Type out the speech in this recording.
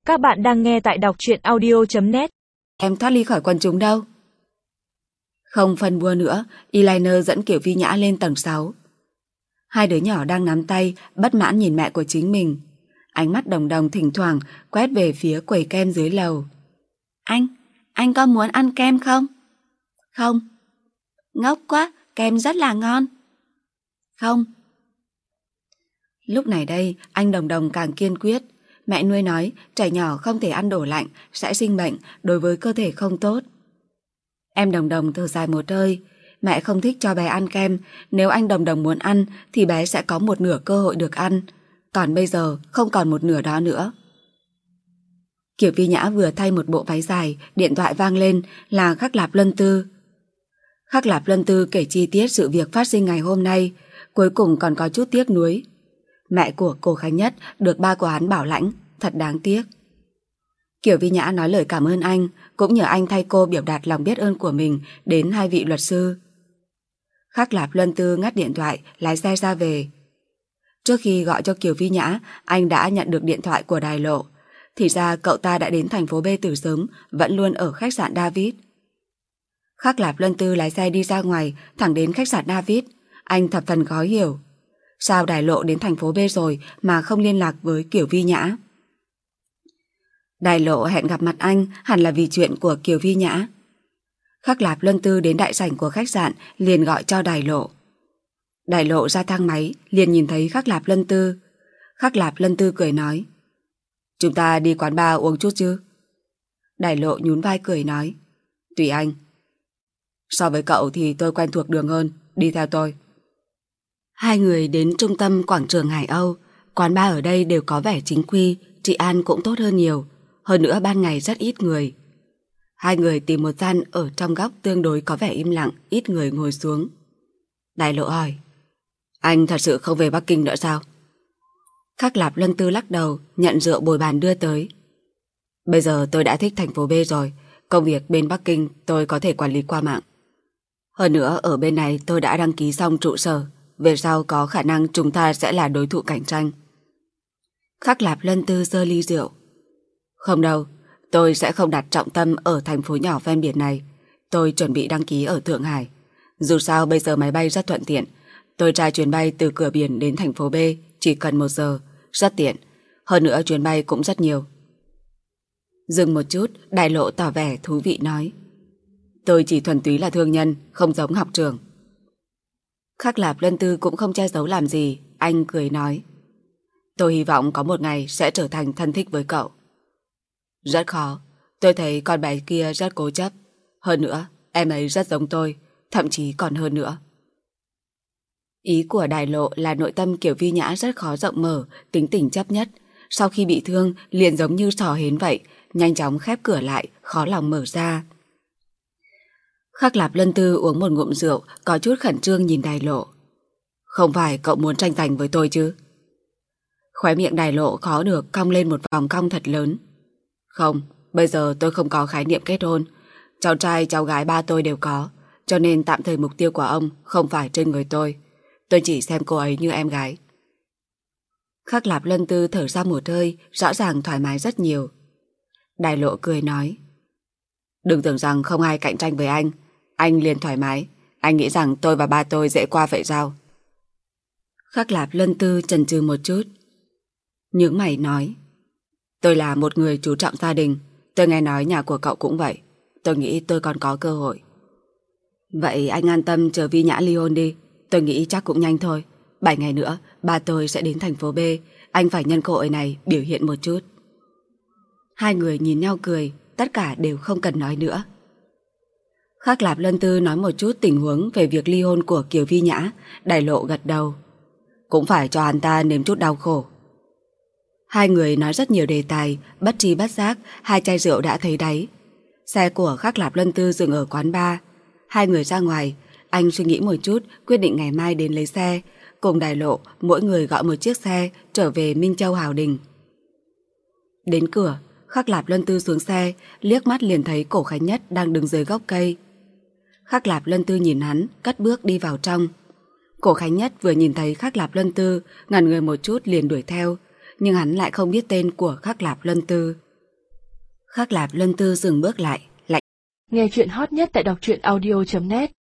Các bạn đang nghe tại đọc truyện audio.net. Em thoát ly khỏi quần chúng đâu. Không phân bua nữa, eyeliner dẫn Kiều Vi Nhã lên tầng 6. Hai đứa nhỏ đang nắm tay, bất mãn nhìn mẹ của chính mình. Ánh mắt Đồng Đồng thỉnh thoảng quét về phía quầy kem dưới lầu. Anh có muốn ăn kem không? Không. Ngốc quá, kem rất là ngon. Không. Lúc này đây, anh Đồng Đồng càng kiên quyết. Mẹ nuôi nói trẻ nhỏ không thể ăn đồ lạnh, sẽ sinh bệnh, đối với cơ thể không tốt. Em Đồng Đồng thở dài một hơi. Mẹ không thích cho bé ăn kem. Nếu anh Đồng Đồng muốn ăn thì bé sẽ có một nửa cơ hội được ăn. Còn bây giờ không còn một nửa đó nữa. Kiều Vi Nhã vừa thay một bộ váy dài, điện thoại vang lên là Khắc Lạp Luân Tư. Khắc Lạp Luân Tư kể chi tiết sự việc phát sinh ngày hôm nay, cuối cùng còn có chút tiếc nuối. Mẹ của cô Khánh Nhất được ba của hắn bảo lãnh, thật đáng tiếc. Kiều Vi Nhã nói lời cảm ơn anh, cũng nhờ anh thay cô biểu đạt lòng biết ơn của mình đến hai vị luật sư. Khắc Lạp Luân Tư ngắt điện thoại, lái xe ra về. Trước khi gọi cho Kiều Vi Nhã, anh đã nhận được điện thoại của Đài Lộ. Thì ra cậu ta đã đến thành phố B từ sớm, vẫn luôn ở khách sạn David. Khắc Lạp Luân Tư lái xe đi ra ngoài, thẳng đến khách sạn David. Anh thập phần khó hiểu. Sao Đài Lộ đến thành phố B rồi mà không liên lạc với Kiều Vi Nhã? Đài Lộ hẹn gặp mặt anh hẳn là vì chuyện của Kiều Vi Nhã. Khắc Lạp Luân Tư đến đại sảnh của khách sạn liền gọi cho Đài Lộ. Đài Lộ ra thang máy liền nhìn thấy Khắc Lạp Luân Tư. Khắc Lạp Luân Tư cười nói: "Chúng ta đi quán bar uống chút chứ?" Đài Lộ nhún vai cười nói: "Tùy anh. So với cậu thì tôi quen thuộc đường hơn, đi theo tôi." Hai người đến trung tâm quảng trường Hải Âu. Quán bar ở đây đều có vẻ chính quy, trị an cũng tốt hơn nhiều. Hơn nữa ban ngày rất ít người. Hai người tìm một gian ở trong góc tương đối có vẻ im lặng, ít người ngồi xuống. Đài Lộ hỏi: "Anh thật sự không về Bắc Kinh nữa sao?" Khắc Lạp Luân Tư lắc đầu, nhận rượu bồi bàn đưa tới. "Bây giờ tôi đã thích thành phố B rồi, công việc bên Bắc Kinh tôi có thể quản lý qua mạng. Hơn nữa ở bên này tôi đã đăng ký xong trụ sở, về sau có khả năng chúng ta sẽ là đối thủ cạnh tranh." Khắc Lạp Luân Tư giơ ly rượu. "Không đâu, tôi sẽ không đặt trọng tâm ở thành phố nhỏ ven biển này. Tôi chuẩn bị đăng ký ở Thượng Hải. Dù sao bây giờ máy bay rất thuận tiện. Tôi tra chuyến bay từ cửa biển đến thành phố B chỉ cần 1 giờ, rất tiện. Hơn nữa chuyến bay cũng rất nhiều." Dừng một chút, Đài Lộ tỏ vẻ thú vị nói: "Tôi chỉ thuần túy là thương nhân, không giống học trường." Khắc Lạp Luân Tư cũng không che giấu làm gì, anh cười nói: "Tôi hy vọng có một ngày sẽ trở thành thân thích với cậu." "Rất khó, tôi thấy con bé kia rất cố chấp. Hơn nữa, em ấy rất giống tôi, thậm chí còn hơn nữa." Ý của Đài Lộ là nội tâm Kiều Vi Nhã rất khó rộng mở, tính tình chấp nhất. Sau khi bị thương, liền giống như sò hến vậy, nhanh chóng khép cửa lại, khó lòng mở ra. Khắc Lạp Luân Tư uống một ngụm rượu, có chút khẩn trương nhìn Đài Lộ. "Không phải cậu muốn tranh giành với tôi chứ?" Khóe miệng Đài Lộ khó được cong lên một vòng cong thật lớn. "Không, bây giờ tôi không có khái niệm kết hôn. Cháu trai cháu gái ba tôi đều có, cho nên tạm thời mục tiêu của ông không phải trên người tôi. Tôi chỉ xem cô ấy như em gái." Khắc Lạp Luân Tư thở ra một hơi, rõ ràng thoải mái rất nhiều. Đài Lộ cười nói: "Đừng tưởng rằng không ai cạnh tranh với anh liền thoải mái. Anh nghĩ rằng tôi và ba tôi dễ qua vậy sao?" Khắc Lạp Luân Tư chần chừ một chút, nhướng mày nói: "Tôi là một người chú trọng gia đình. Tôi nghe nói nhà của cậu cũng vậy. Tôi nghĩ tôi còn có cơ hội." "Vậy anh an tâm chờ Vi Nhã ly hôn đi. Tôi nghĩ chắc cũng nhanh thôi. 7 ngày nữa ba tôi sẽ đến thành phố B. Anh phải nhân cơ hội này biểu hiện một chút." Hai người nhìn nhau cười, tất cả đều không cần nói nữa. Khắc Lạp Luân Tư nói một chút tình huống về việc ly hôn của Kiều Vi Nhã. Đài Lộ gật đầu: "Cũng phải cho hắn ta nếm chút đau khổ." Hai người nói rất nhiều đề tài, bất tri bất giác 2 chai rượu đã thấy đáy. Xe của Khắc Lạp Luân Tư dừng ở quán bar. Hai người ra ngoài, anh suy nghĩ một chút, quyết định ngày mai đến lấy xe, cùng Đài Lộ mỗi người gọi một chiếc xe trở về Minh Châu Hào Đình. Đến cửa, Khắc Lạp Luân Tư xuống xe, liếc mắt liền thấy Cổ Khánh Nhất đang đứng dưới gốc cây. Khắc Lạp Luân Tư nhìn hắn, cất bước đi vào trong. Cổ Khánh Nhất vừa nhìn thấy Khắc Lạp Luân Tư, ngẩn người một chút liền đuổi theo, nhưng hắn lại không biết tên của Khắc Lạp Luân Tư. Khắc Lạp Luân Tư dừng bước lại, lạnh. Nghe chuyện hot nhất tại đọc truyện audio.net